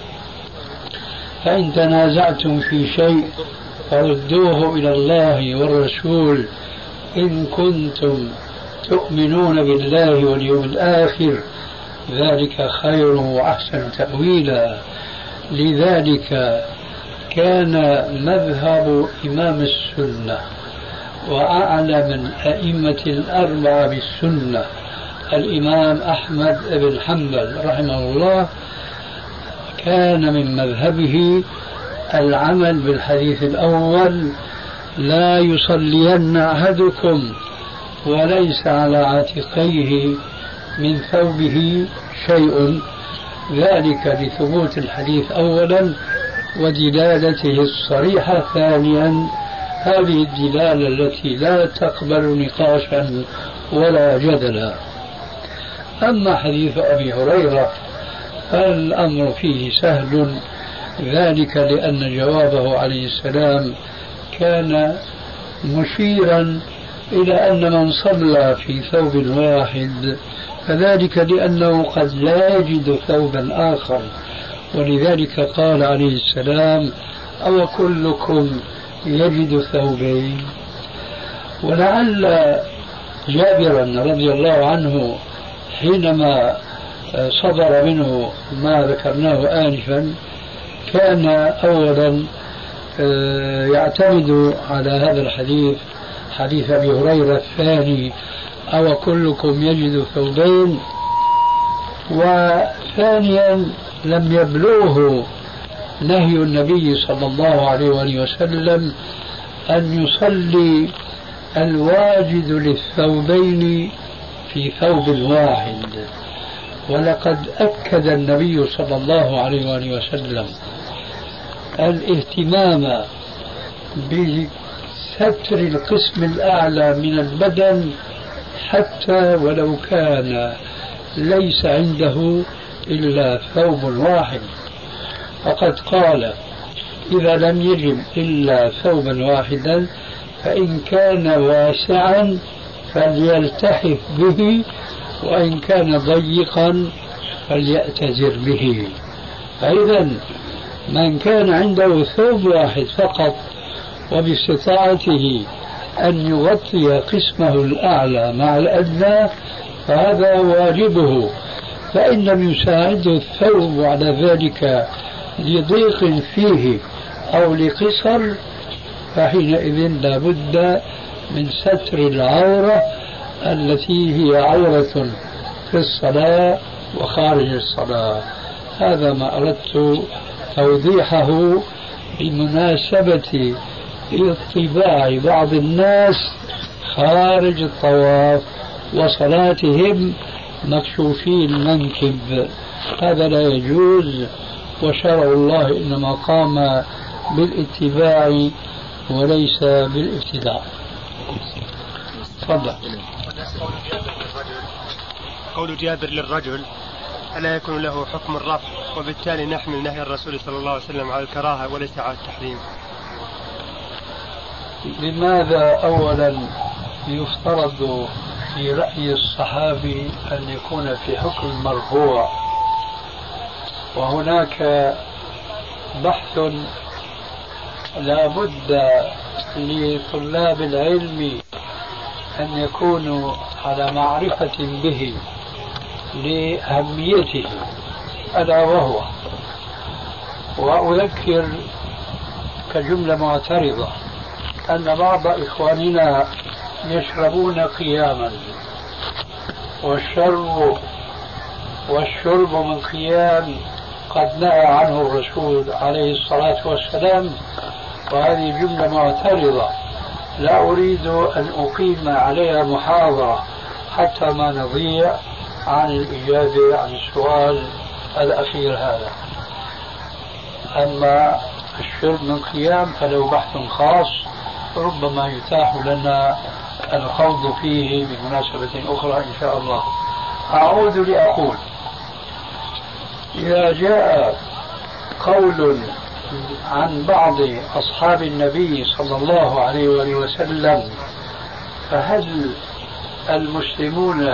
D: فإن تنازعتم في شيء فردوه إلى الله والرسول إن كنتم تؤمنون بالله واليوم الآخر ذلك خير وأحسن تأويلا. لذلك كان مذهب إمام السنة وأعلم الأئمة الأربعة بالسنة الإمام أحمد بن حنبل رحمه الله، كان من مذهبه العمل بالحديث الأول: لا يصلين أحدكم وليس على عاتقيه من ثوبه شيء، ذلك لثبوت الحديث أولا ودلالته الصريحة ثانيا، هذه الدلالة التي لا تقبل نقاشا ولا جدلا. أما حديث أبي هريرة فالأمر فيه سهل، ذلك لأن جوابه عليه السلام كان مشيرا إلى أن من صلى في ثوب واحد فذلك لأنه قد لا يجد ثوبا آخر، ولذلك قال عليه السلام: أو كلكم يجد ثوبين. ولعل جابرا رضي الله عنه حينما صدر منه ما ذكرناه آنفا كان أولا يعتمد على هذا الحديث، حديث أبي هريرة الثاني: أو كلكم يجد ثوبين. وثانيا لم يبلغه نهي النبي صلى الله عليه وآله وسلم أن يصلي الواجد للثوبين في ثوب واحد، ولقد أكد النبي صلى الله عليه وآله وسلم الاهتمام بستر القسم الأعلى من البدن حتى ولو كان ليس عنده إلا ثوب واحد، فقد قال: إذا لم يجب إلا ثوبا واحدا فإن كان واسعا فليلتحف به، وإن كان ضيقا فليأتزر به. فإذا من كان عنده ثوب واحد فقط وباستطاعته أن يغطي قسمه الأعلى مع الأدنى فهذا واجبه، فإن لم يساعده الثوب على ذلك لضيق فيه أو لقصر فحينئذ لا بد من ستر العورة التي هي عورة في الصلاة وخارج الصلاة. هذا ما أردت توضيحه بمناسبة اطباع بعض الناس خارج الطواف وصلاتهم مكشوفي المنكب، هذا لا يجوز. وشرع الله إنما قام بالاتباع وليس بالابتداع. تفضل.
F: قول جابر للرجل ألا يكون له حكم الرفع، وبالتالي نحمل نهي الرسول صلى الله عليه وسلم على الكراهة وليس على التحريم.
D: لماذا أولا يفترض في رأي الصحابي أن يكون في حكم مرفوع، وهناك بحث لا بد لطلاب العلم أن يكونوا على معرفة به لأهميته، ألا وهو، وأذكر كجملة معترضة أن بعض إخواننا يشربون قياما، والشرب من قيام قد نهى عنه الرسول عليه الصلاة والسلام، وهذه جملة معترضة لا أريد أن أقيم عليها محاضرة حتى ما نضيع عن الإجابة عن السؤال الأخير هذا. أما الشرب من قيام فله بحث خاص ربما يتاح لنا الخوض فيه بمناسبة أخرى إن شاء الله. أعود لأقول إذا جاء قول عن بعض أصحاب النبي صلى الله عليه وآله وسلم، فهل المسلمون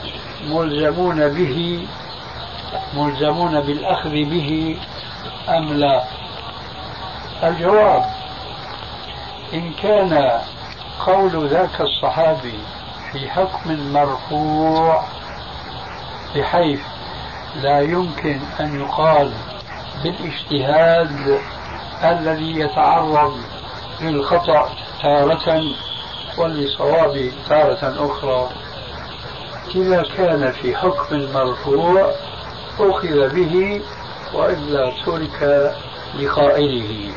D: ملزمون بالأخذ به أم لا؟ الجواب: إن كان قول ذاك الصحابي في حكم مرفوع بحيث لا يمكن أن يقال بالاجتهاد الذي يتعرض للخطأ تارة وللصواب تارة أخرى، إذا كان في حكم مرفوع أخذ به وإلا ترك لقائله.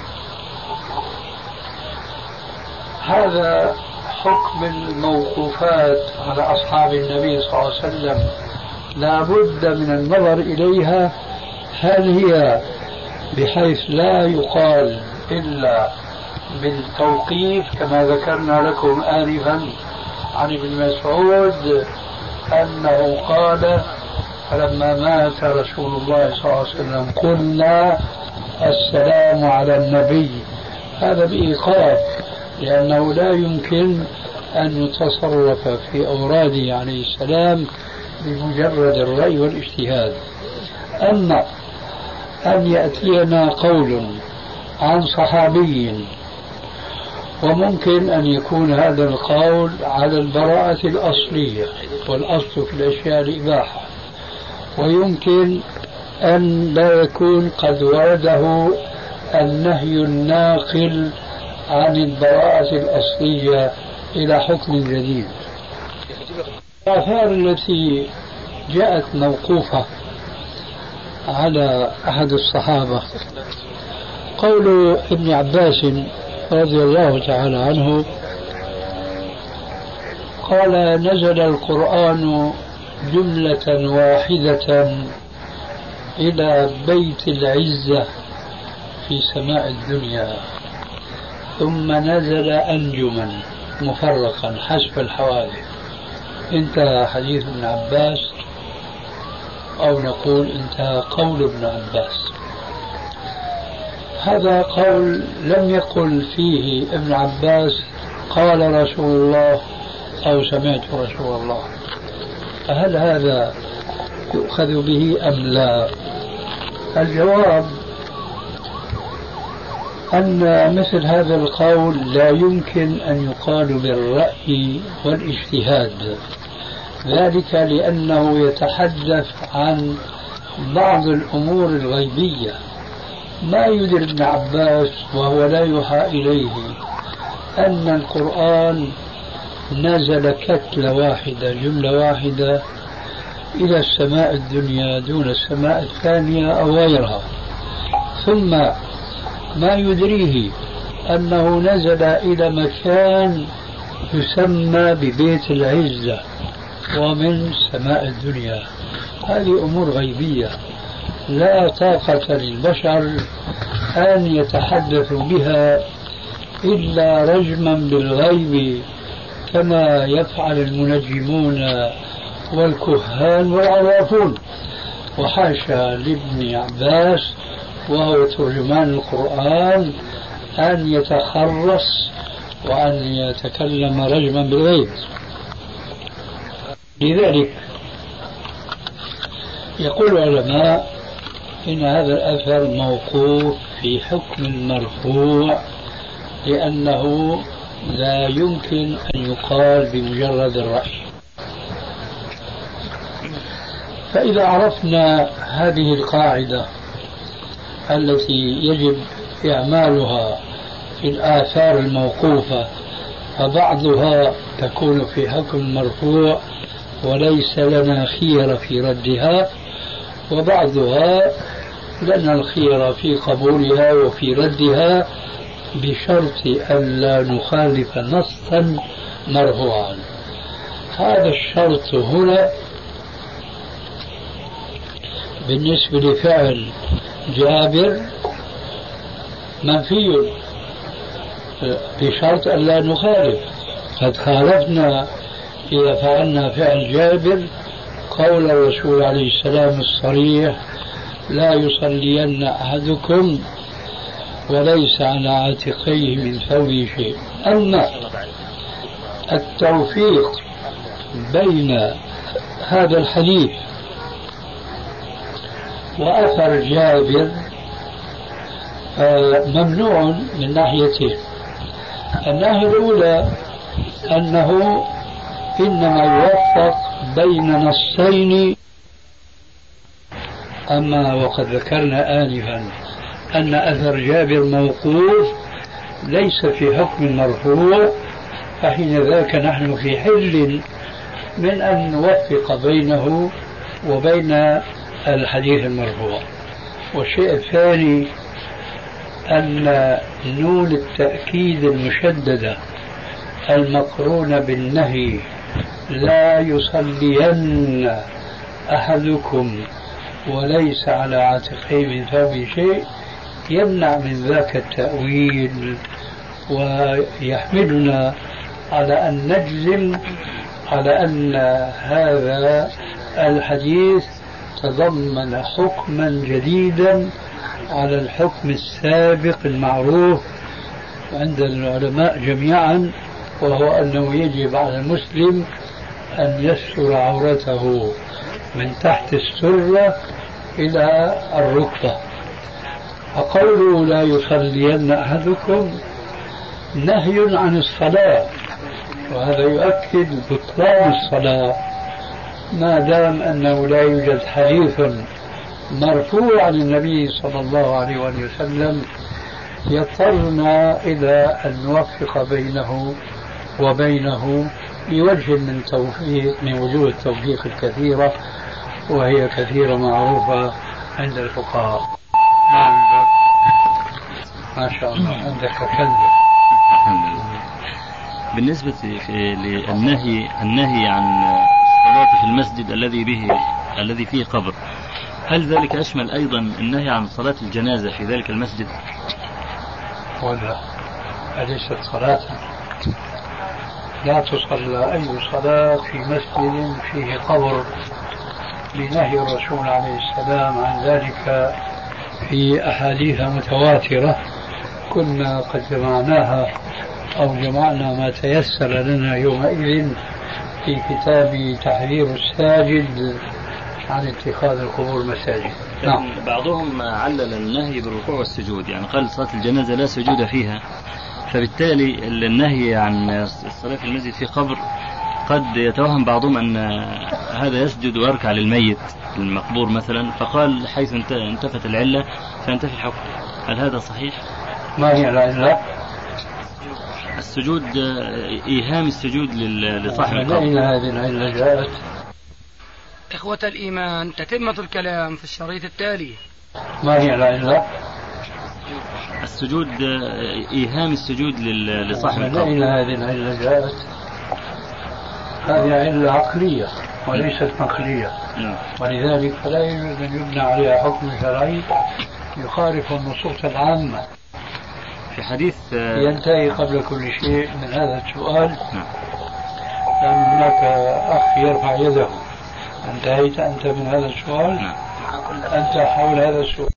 D: هذا حكم الموقوفات على أصحاب النبي صلى الله عليه وسلم لا بد من النظر إليها، هل هي بحيث لا يقال إلا بالتوقيف كما ذكرنا لكم آنفا عن ابن مسعود أنه قال فلما مات رسول الله صلى الله عليه وسلم قلنا السلام على النبي، هذا بإيقاف لأنه لا يمكن أن يتصرف في أوراده عليه السلام بمجرد الرأي والاجتهاد. أما أن يأتينا قول عن صحابي وممكن أن يكون هذا القول على البراءة الأصلية والأصل في الأشياء الإباحة، ويمكن أن لا يكون قد ورده النهي الناقل عن البراءة الأصلية إلى حكم جديد. الآثار التي جاءت موقوفة على أحد الصحابة قول ابن عباس رضي الله تعالى عنه قال نزل القرآن جملة واحدة إلى بيت العزة في سماء الدنيا، ثم نزل أنجما مفرقا حسب الحوادث. انتهى حديث ابن عباس، أو نقول انتهى قول ابن عباس. هذا قول لم يقل فيه ابن عباس قال رسول الله أو سمعت رسول الله، فهل هذا يؤخذ به أم لا؟ الجواب أن مثل هذا القول لا يمكن أن يقال بالرأي والاجتهاد، ذلك لأنه يتحدث عن بعض الأمور الغيبية ما يدري ابن عباس وهو لا يوحى إليه أن القرآن نزل كتلة واحدة جملة واحدة إلى السماء الدنيا دون السماء الثانية أو غيرها، ثم ما يدريه أنه نزل إلى مكان يسمى ببيت العزة، ومن سماء الدنيا. هذه أمور غيبية لا طاقة للبشر أن يتحدثوا بها إلا رجما بالغيب كما يفعل المنجمون والكهان والعرافون. وحاشا لابن عباس وهو ترجمان القرآن أن يتخرص وأن يتكلم رجما بالغيب. لذلك يقول العلماء إن هذا الأثر موقوف في حكم المرفوع لأنه لا يمكن أن يقال بمجرد الرأي. فإذا عرفنا هذه القاعدة التي يجب إعمالها في الآثار الموقوفة، فبعضها تكون في حكم المرفوع وليس لنا خير في ردها، وبعضها لنا الخير في قبولها وفي ردها بشرط ألا نخالف نصا مرفوعا. هذا الشرط هنا بالنسبة لفعل جابر منفي بشرط ألا نخالف. قد خالفنا إذا فعلنا فعل جابر قول الرسول عليه السلام الصريح: لا يصلين أحدكم وليس على عاتقيه من ثوبه شيء. أما التوفيق بين هذا الحديث وأثر جابر ممنوع من ناحيتين. الناحية الأولى أنه إنما يوفق بين نصين، أما وقد ذكرنا آنفا أن أثر جابر موقوف ليس في حكم المرفوع، فحين ذاك نحن في حل من أن نوفق بينه وبين الحديث المرفوع. والشيء الثاني أن نون التأكيد المشددة المقرونة بالنهي لا يصلين أحدكم وليس على عاتقيه من ثوبه شيء يمنع من ذاك التأويل، ويحملنا على أن نجزم على أن هذا الحديث تضمن حكما جديدا على الحكم السابق المعروف عند العلماء جميعا، وهو أنه يجب على المسلم أن يستر عورته من تحت السرة إلى الركبة. فقوله لا يصلين أحدكم نهي عن الصلاة، وهذا يؤكد بطلان الصلاة ما دام أنه لا يوجد حديث مرفوع عن النبي صلى الله عليه وسلم يضطرنا إلى أن نوفق بينه وبينه بوجه من وجوه التوفيق الكثيرة، وهي كثيرة معروفة عند الفقهاء. ما شاء الله عندك كلب.
C: بالنسبة للنهي عن الصلاة في المسجد الذي فيه قبر، هل ذلك يشمل أيضا النهي عن صلاة الجنازة في ذلك المسجد؟
D: ولا أليست صلاة؟ لا تصلى أي صلاة في مسجد فيه قبر لنهي الرسول عليه السلام عن ذلك في أحاديث متواترة كنا قد جمعناها أو جمعنا ما تيسر لنا يومئذ في كتاب تحذير الساجد عن اتخاذ القبور مساجد.
C: نعم. بعضهم علل النهي بالركوع والسجود، يعني قال صلاة الجنازة لا سجود فيها، فبالتالي النهي عن الصلاة في المسجد في قبر قد يتوهم بعضهم أن هذا يسجد ويركع للميت المقبور مثلا، فقال حيث انتفت العلة فينتفي الحكم. هل هذا صحيح؟
D: ما هي العلة؟
C: السجود، إيهام السجود لصاحب القبر.
D: أين هذه العلة جاءت؟
B: إخوة الإيمان، تتمة الكلام في الشريط التالي.
D: ما هي العلة؟
C: السجود، إيهام السجود لصاحب القبر.
D: أين هذه العلة جاءت؟ هذه علة عقلية وليست نقلية. ولذلك فلا يجوز أن يبنى عليها حكم شرعي يخالف النصوص العامة.
C: في حديث
D: ينتهي قبل كل شيء من هذا السؤال، لأن هناك أخ يرفع يده. انتهيت أنت من هذا السؤال؟ أنت حول هذا السؤال.